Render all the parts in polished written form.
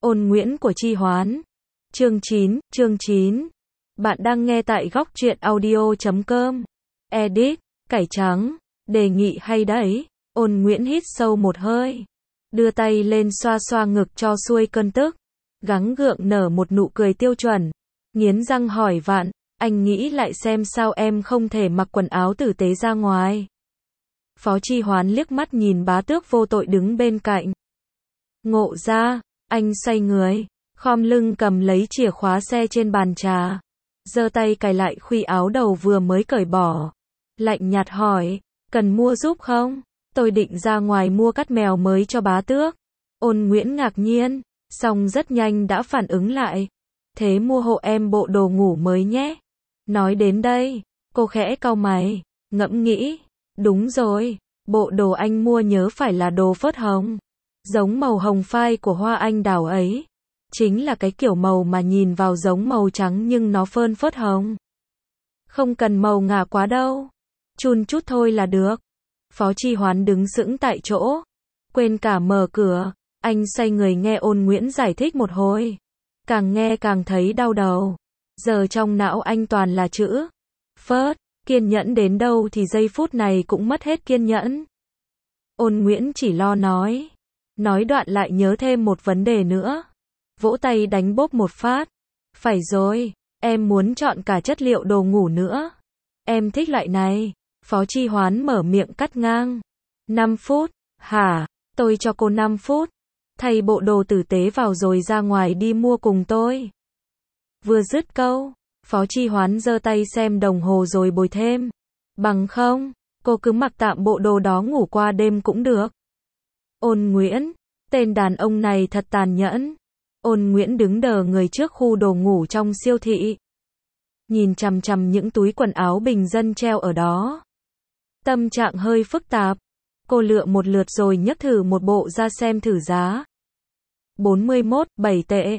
Ôn Nguyễn của Chi Hoán. Chương 9. Bạn đang nghe tại góc truyện audio.com. Edit, cải trắng, đề nghị hay đấy. Ôn Nguyễn hít sâu một hơi, đưa tay lên xoa xoa ngực cho xuôi cơn tức, gắng gượng nở một nụ cười tiêu chuẩn, nghiến răng hỏi Vạn, anh nghĩ lại xem sao em không thể mặc quần áo tử tế ra ngoài. Phó Chi Hoán liếc mắt nhìn bá tước vô tội đứng bên cạnh. Ngộ ra, anh xoay người, khom lưng cầm lấy chìa khóa xe trên bàn trà, giơ tay cài lại khuy áo đầu vừa mới cởi bỏ, lạnh nhạt hỏi, cần mua giúp không? Tôi định ra ngoài mua cắt mèo mới cho bá tước. Ôn Nguyễn ngạc nhiên, song rất nhanh đã phản ứng lại. Thế mua hộ em bộ đồ ngủ mới nhé. Nói đến đây, cô khẽ cau mày, ngẫm nghĩ, đúng rồi, bộ đồ anh mua nhớ phải là đồ phớt hồng, giống màu hồng phai của hoa anh đào ấy. Chính là cái kiểu màu mà nhìn vào giống màu trắng nhưng nó phơn phớt hồng. Không cần màu ngả quá đâu, chun chút thôi là được. Phó Chi Hoán đứng sững tại chỗ, quên cả mở cửa, anh xoay người nghe Ôn Nguyễn giải thích một hồi. Càng nghe càng thấy đau đầu, giờ trong não anh toàn là chữ phớt, kiên nhẫn đến đâu thì giây phút này cũng mất hết kiên nhẫn. Ôn Nguyễn chỉ lo nói đoạn lại nhớ thêm một vấn đề nữa, vỗ tay đánh bốp một phát. Phải rồi, em muốn chọn cả chất liệu đồ ngủ nữa. Em thích loại này. Phó Chi Hoán mở miệng cắt ngang. 5 phút, hả? Tôi cho cô 5 phút. Thay bộ đồ tử tế vào rồi ra ngoài đi mua cùng tôi. Vừa dứt câu, Phó Chi Hoán giơ tay xem đồng hồ rồi bồi thêm. Bằng không, cô cứ mặc tạm bộ đồ đó ngủ qua đêm cũng được. Ôn Nguyễn, tên đàn ông này thật tàn nhẫn. Ôn Nguyễn đứng đờ người trước khu đồ ngủ trong siêu thị, nhìn chằm chằm những túi quần áo bình dân treo ở đó. Tâm trạng hơi phức tạp, cô lựa một lượt rồi nhấc thử một bộ ra xem thử giá. 41,7 tệ,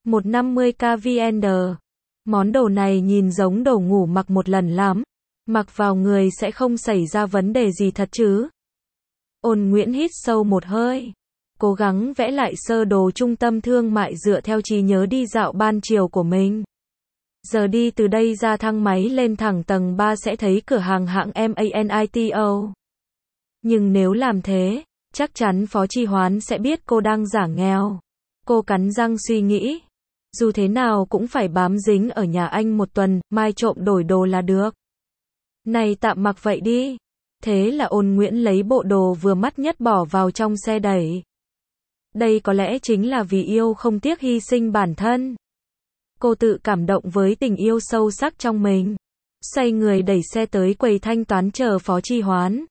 150k VN. Món đồ này nhìn giống đồ ngủ mặc một lần lắm, mặc vào người sẽ không xảy ra vấn đề gì thật chứ. Ôn Nguyễn hít sâu một hơi, cố gắng vẽ lại sơ đồ trung tâm thương mại dựa theo trí nhớ đi dạo ban chiều của mình. Giờ đi từ đây ra thang máy lên thẳng tầng 3 sẽ thấy cửa hàng hãng MANITO. Nhưng nếu làm thế, chắc chắn Phó Chi Hoán sẽ biết cô đang giả nghèo. Cô cắn răng suy nghĩ, dù thế nào cũng phải bám dính ở nhà anh một tuần, mai trộm đổi đồ là được. Này tạm mặc vậy đi. Thế là Ôn Nguyễn lấy bộ đồ vừa mắt nhất bỏ vào trong xe đẩy. Đây có lẽ chính là vì yêu không tiếc hy sinh bản thân. Cô tự cảm động với tình yêu sâu sắc trong mình. Xoay người đẩy xe tới quầy thanh toán chờ Phó Chi Hoán.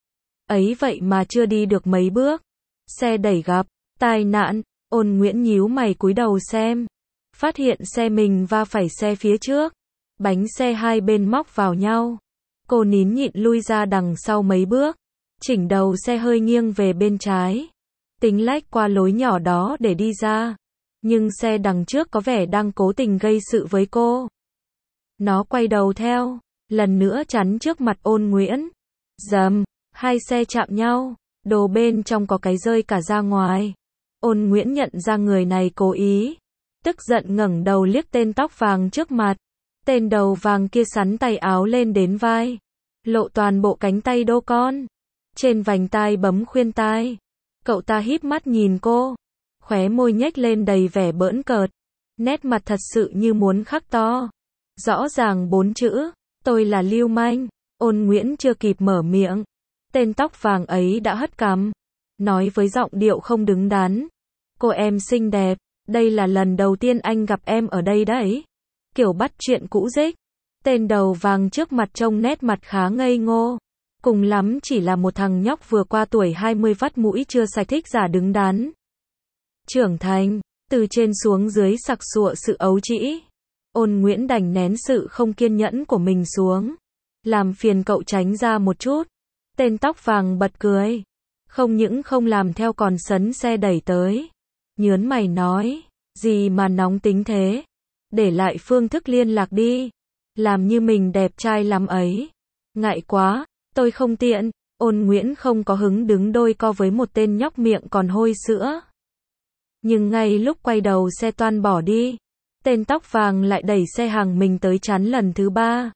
Ấy vậy mà chưa đi được mấy bước, xe đẩy gặp tai nạn. Ôn Nguyễn nhíu mày cúi đầu xem, phát hiện xe mình va phải xe phía trước, bánh xe hai bên móc vào nhau. Cô nín nhịn lui ra đằng sau mấy bước, chỉnh đầu xe hơi nghiêng về bên trái, tính lách qua lối nhỏ đó để đi ra. Nhưng xe đằng trước có vẻ đang cố tình gây sự với cô. Nó quay đầu theo, lần nữa chắn trước mặt Ôn Nguyễn. Dầm, hai xe chạm nhau, đồ bên trong có cái rơi cả ra ngoài. Ôn Nguyễn nhận ra người này cố ý, tức giận ngẩng đầu liếc tên tóc vàng trước mặt. Tên đầu vàng kia xắn tay áo lên đến vai, lộ toàn bộ cánh tay đô con, trên vành tai bấm khuyên tai. Cậu ta híp mắt nhìn cô, khóe môi nhếch lên đầy vẻ bỡn cợt, nét mặt thật sự như muốn khắc to rõ ràng 4 chữ, tôi là lưu manh. Ôn Nguyễn chưa kịp mở miệng, tên tóc vàng ấy đã hất cằm, nói với giọng điệu không đứng đắn. Cô em xinh đẹp, đây là lần đầu tiên anh gặp em ở đây đấy. Kiểu bắt chuyện cũ rích. Tên đầu vàng trước mặt trông nét mặt khá ngây ngô, cùng lắm chỉ là một thằng nhóc vừa qua tuổi 20 vắt mũi chưa sạch thích giả đứng đắn. Trưởng thành, từ trên xuống dưới sặc sụa sự ấu trĩ. Ôn Nguyễn đành nén sự không kiên nhẫn của mình xuống, làm phiền cậu tránh ra một chút. Tên tóc vàng bật cười, không những không làm theo còn sấn xe đẩy tới, nhớn mày nói, gì mà nóng tính thế, để lại phương thức liên lạc đi, làm như mình đẹp trai lắm ấy. Ngại quá, tôi không tiện. Ôn Nguyễn không có hứng đứng đôi co với một tên nhóc miệng còn hôi sữa. Nhưng ngay lúc quay đầu xe toan bỏ đi, tên tóc vàng lại đẩy xe hàng mình tới chắn lần thứ 3.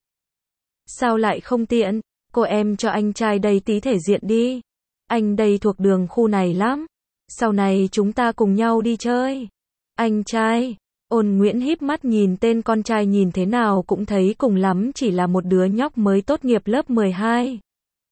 Sao lại không tiện? Cô em cho anh trai đây tí thể diện đi. Anh đây thuộc đường khu này lắm. Sau này chúng ta cùng nhau đi chơi. Anh trai. Ôn Nguyễn híp mắt nhìn tên con trai, nhìn thế nào cũng thấy cùng lắm chỉ là một đứa nhóc mới tốt nghiệp lớp 12.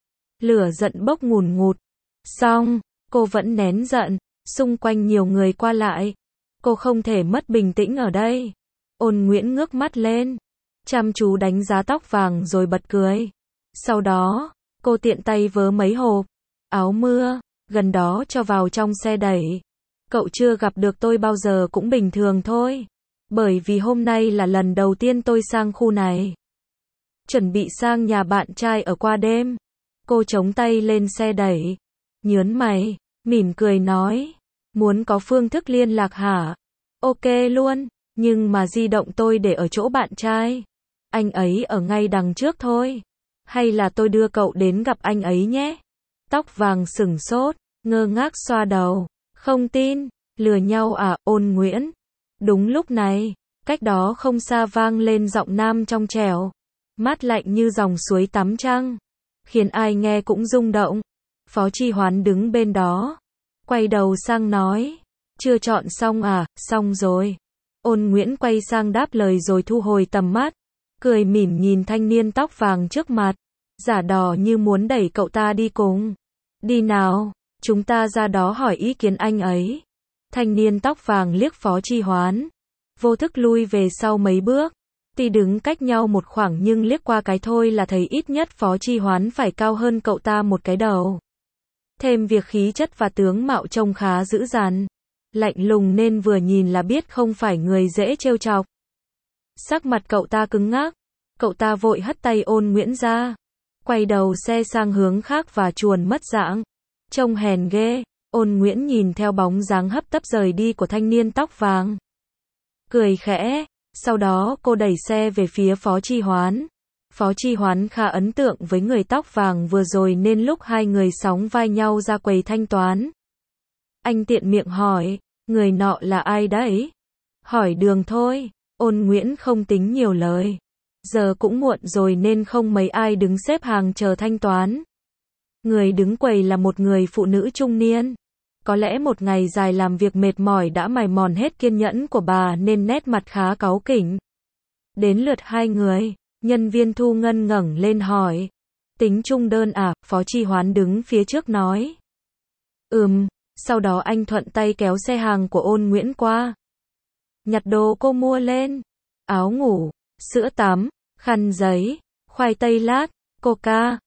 Lửa giận bốc ngùn ngụt. Xong, cô vẫn nén giận, xung quanh nhiều người qua lại. Cô không thể mất bình tĩnh ở đây. Ôn Nguyễn ngước mắt lên, chăm chú đánh giá tóc vàng rồi bật cười. Sau đó, cô tiện tay vớ mấy hộp áo mưa gần đó cho vào trong xe đẩy. Cậu chưa gặp được tôi bao giờ cũng bình thường thôi. Bởi vì hôm nay là lần đầu tiên tôi sang khu này. Chuẩn bị sang nhà bạn trai ở qua đêm. Cô chống tay lên xe đẩy, nhớn mày, mỉm cười nói. Muốn có phương thức liên lạc hả? Ok luôn, nhưng mà di động tôi để ở chỗ bạn trai. Anh ấy ở ngay đằng trước thôi. Hay là tôi đưa cậu đến gặp anh ấy nhé? Tóc vàng sửng sốt, ngơ ngác xoa đầu. Không tin, lừa nhau à, Ôn Nguyễn? Đúng lúc này, cách đó không xa vang lên giọng nam trong trẻo, mát lạnh như dòng suối tắm trăng, khiến ai nghe cũng rung động. Phó Chi Hoán đứng bên đó, quay đầu sang nói, chưa chọn xong à? Xong rồi. Ôn Nguyễn quay sang đáp lời rồi thu hồi tầm mắt, cười mỉm nhìn thanh niên tóc vàng trước mặt, giả đò như muốn đẩy cậu ta đi cùng. Đi nào, chúng ta ra đó hỏi ý kiến anh ấy. Thanh niên tóc vàng liếc Phó Chi Hoán, vô thức lui về sau mấy bước. Tuy đứng cách nhau một khoảng nhưng liếc qua cái thôi là thấy ít nhất Phó Chi Hoán phải cao hơn cậu ta một cái đầu. Thêm việc khí chất và tướng mạo trông khá dữ dằn, lạnh lùng nên vừa nhìn là biết không phải người dễ trêu chọc. Sắc mặt cậu ta cứng ngắc, cậu ta vội hất tay Ôn Nguyễn ra, quay đầu xe sang hướng khác và chuồn mất dạng. Trông hèn ghê. Ôn Nguyễn nhìn theo bóng dáng hấp tấp rời đi của thanh niên tóc vàng, cười khẽ, sau đó cô đẩy xe về phía Phó Chi Hoán. Phó Chi Hoán khá ấn tượng với người tóc vàng vừa rồi nên lúc hai người sóng vai nhau ra quầy thanh toán, anh tiện miệng hỏi, người nọ là ai đấy? Hỏi đường thôi. Ôn Nguyễn không tính nhiều lời. Giờ cũng muộn rồi nên không mấy ai đứng xếp hàng chờ thanh toán. Người đứng quầy là một người phụ nữ trung niên. Có lẽ một ngày dài làm việc mệt mỏi đã mài mòn hết kiên nhẫn của bà nên nét mặt khá cáu kỉnh. Đến lượt hai người, nhân viên thu ngân ngẩng lên hỏi. Tính chung đơn à? Phó Chi Hoán đứng phía trước nói. Sau đó anh thuận tay kéo xe hàng của Ôn Nguyễn qua. Nhặt đồ cô mua lên. Áo ngủ, sữa tắm, khăn giấy, khoai tây lát, coca,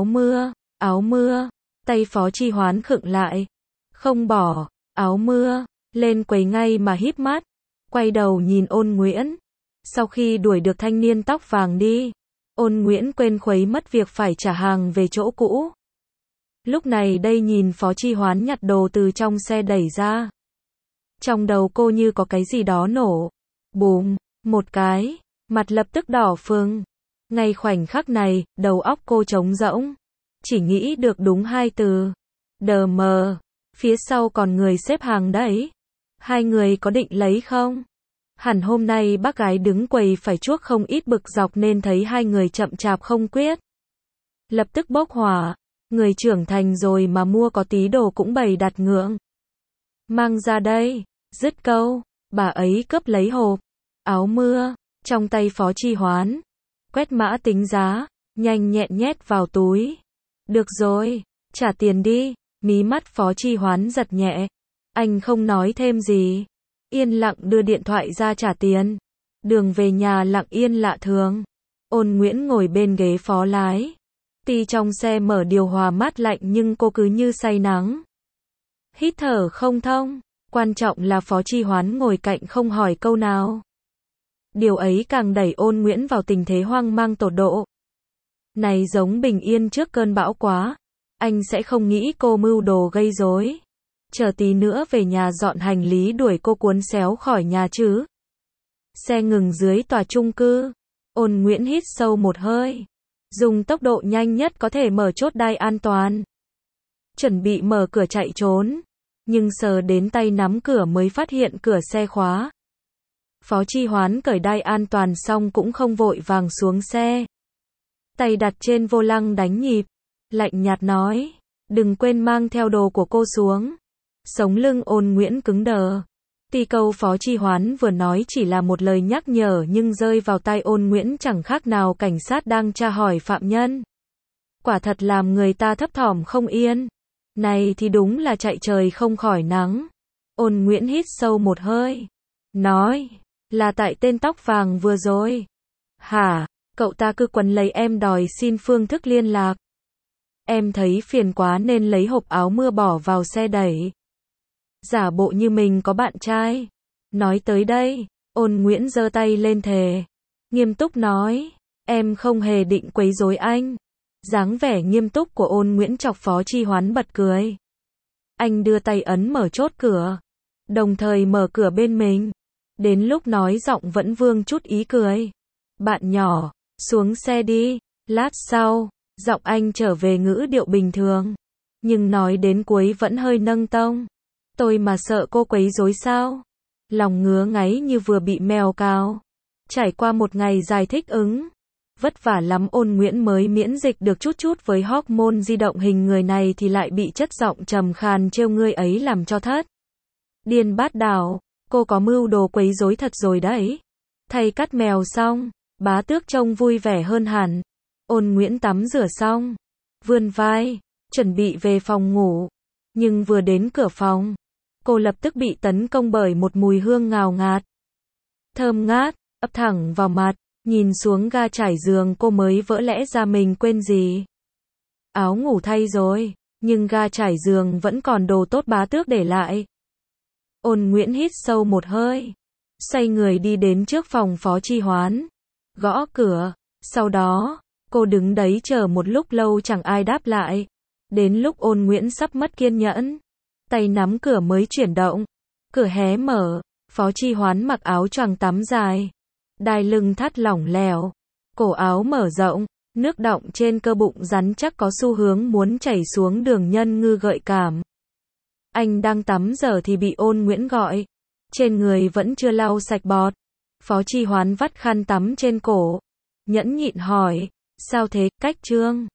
áo mưa. Tay Phó Chi Hoán khựng lại. Không bỏ áo mưa lên quầy ngay mà híp mắt, quay đầu nhìn Ôn Nguyễn. Sau khi đuổi được thanh niên tóc vàng đi, Ôn Nguyễn quên khuấy mất việc phải trả hàng về chỗ cũ. Lúc này đây nhìn Phó Chi Hoán nhặt đồ từ trong xe đẩy ra. Trong đầu cô như có cái gì đó nổ. Bùm, một cái, mặt lập tức đỏ phừng. Ngay khoảnh khắc này, đầu óc cô trống rỗng. Chỉ nghĩ được đúng hai từ. Đờ mờ. Phía sau còn người xếp hàng đấy. Hai người có định lấy không? Hẳn hôm nay bác gái đứng quầy phải chuốc không ít bực dọc nên thấy hai người chậm chạp không quyết. Lập tức bốc hỏa. Người trưởng thành rồi mà mua có tí đồ cũng bày đặt ngượng. Mang ra đây. Dứt câu, bà ấy cướp lấy hộp áo mưa trong tay Phó Chi Hoán, quét mã tính giá, nhanh nhẹn nhét vào túi. Được rồi, trả tiền đi. Mí mắt Phó Chi Hoán giật nhẹ. Anh không nói thêm gì, yên lặng đưa điện thoại ra trả tiền. Đường về nhà lặng yên lạ thường. Ôn Nguyễn ngồi bên ghế phó lái. Tuy trong xe mở điều hòa mát lạnh nhưng cô cứ như say nắng. Hít thở không thông. Quan trọng là Phó Chi Hoán ngồi cạnh không hỏi câu nào. Điều ấy càng đẩy Ôn Nguyễn vào tình thế hoang mang tột độ. Này giống bình yên trước cơn bão quá. Anh sẽ không nghĩ cô mưu đồ gây rối. Chờ tí nữa về nhà dọn hành lý đuổi cô cuốn xéo khỏi nhà chứ. Xe ngừng dưới tòa chung cư. Ôn Nguyễn hít sâu một hơi. Dùng tốc độ nhanh nhất có thể mở chốt đai an toàn. Chuẩn bị mở cửa chạy trốn. nhưng sờ đến tay nắm cửa mới phát hiện cửa xe khóa. Phó Chi Hoán cởi đai an toàn xong cũng không vội vàng xuống xe. Tay đặt trên vô lăng đánh nhịp, lạnh nhạt nói, đừng quên mang theo đồ của cô xuống. Sống lưng Ôn Nguyễn cứng đờ. Tuy câu Phó Chi Hoán vừa nói chỉ là một lời nhắc nhở nhưng rơi vào tai Ôn Nguyễn chẳng khác nào cảnh sát đang tra hỏi phạm nhân. Quả thật làm người ta thấp thỏm không yên. Này thì đúng là chạy trời không khỏi nắng. Ôn Nguyễn hít sâu một hơi. Nói, là tại tên tóc vàng vừa rồi. Hả, cậu ta cứ quấn lấy em đòi xin phương thức liên lạc. Em thấy phiền quá nên lấy hộp áo mưa bỏ vào xe đẩy. Giả bộ như mình có bạn trai. Nói tới đây, Ôn Nguyễn giơ tay lên thề. Nghiêm túc nói, em không hề định quấy rối anh. Dáng vẻ nghiêm túc của Ôn Nguyễn chọc Phó Chi Hoán bật cười. Anh đưa tay ấn mở chốt cửa, đồng thời mở cửa bên mình. Đến lúc nói giọng vẫn vương chút ý cười. Bạn nhỏ, xuống xe đi. Lát sau, giọng anh trở về ngữ điệu bình thường, nhưng nói đến cuối vẫn hơi nâng tông. Tôi mà sợ cô quấy rối sao? Lòng ngứa ngáy như vừa bị mèo cào. Trải qua một ngày dài thích ứng, vất vả lắm Ôn Nguyễn mới miễn dịch được chút chút với hormone di động hình người này thì lại bị chất giọng trầm khàn trêu ngươi ấy làm cho thất. Điên bát đảo, cô có mưu đồ quấy rối thật rồi đấy. Thay cắt mèo xong, Bá Tước trông vui vẻ hơn hẳn. Ôn Nguyễn tắm rửa xong, vươn vai, chuẩn bị về phòng ngủ. Nhưng vừa đến cửa phòng, cô lập tức bị tấn công bởi một mùi hương ngào ngạt. Thơm ngát, ập thẳng vào mặt, nhìn xuống ga trải giường cô mới vỡ lẽ ra mình quên gì. Áo ngủ thay rồi, nhưng ga trải giường vẫn còn đồ tốt Bá Tước để lại. Ôn Nguyễn hít sâu một hơi, xoay người đi đến trước phòng Phó Chi Hoán, gõ cửa, sau đó, cô đứng đấy chờ một lúc lâu chẳng ai đáp lại. Đến lúc Ôn Nguyễn sắp mất kiên nhẫn, tay nắm cửa mới chuyển động, cửa hé mở, Phó Chi Hoán mặc áo choàng tắm dài, đai lưng thắt lỏng lẻo, cổ áo mở rộng, nước đọng trên cơ bụng rắn chắc có xu hướng muốn chảy xuống đường nhân ngư gợi cảm. Anh đang tắm giờ thì bị Ôn Nguyễn gọi, trên người vẫn chưa lau sạch bọt. Phó Chi Hoán vắt khăn tắm trên cổ, nhẫn nhịn hỏi, sao thế, Cách Trương?